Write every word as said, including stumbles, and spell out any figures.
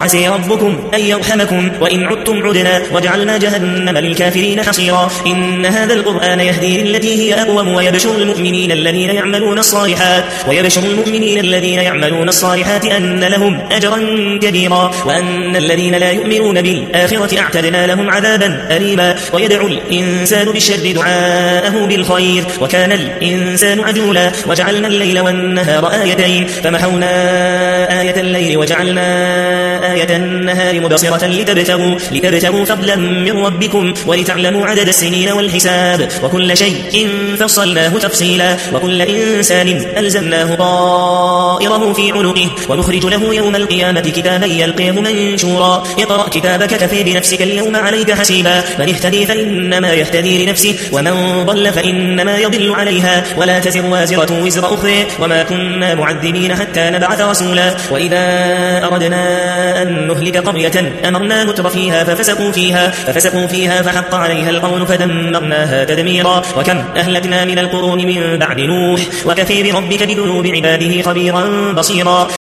عسى ربكم أن يرحمكم وإن عدتم عدنا وجعلنا جهنم للكافرين حصيرا إن هذا القرآن يهدي للتي هي أقوم ويبشر المؤمنين الذين يعملون الصالحات ويبشر المؤمنين الذين يعملون الصالحات أن لهم أجرا كبيرا وأن الذين لا يؤمنون بالآخرة أعتدنا لهم عذابا أليما ويدعو الإنسان بالشر دعاءه بالخير وكان الإنسان عجولا وجعلنا الليل والنهار آيتين فمحونا آية الليل وجعلنا آية النهار مبصرة لتبتغوا, لتبتغوا فضلا من ربكم ولتعلموا عدد السنين والحساب وكل شيء فصلناه تفصيلا وكل إنسان ألزمناه طائره في عنقه ونخرج له يوم القيامة كتابا يلقيه منشورا اقرأ كتابك كفي بنفسك اليوم عليك حسيبا من اهتدي فإنما يهتدي لنفسه ومن ضل فإنما يضل عليها ولا تزر وازرة وزر أخرى وما كنا معذبين حتى نبعث رسولا وإذا أردنا أن نهلك قرية أمرنا متر فيها ففسقوا فيها, ففسقوا فيها فحق عليها القول فدمرناها تدميرا وكم أهلكنا من القرون من بعد نوح وكفي بربك بذنوب عباده خبيرا بصيرا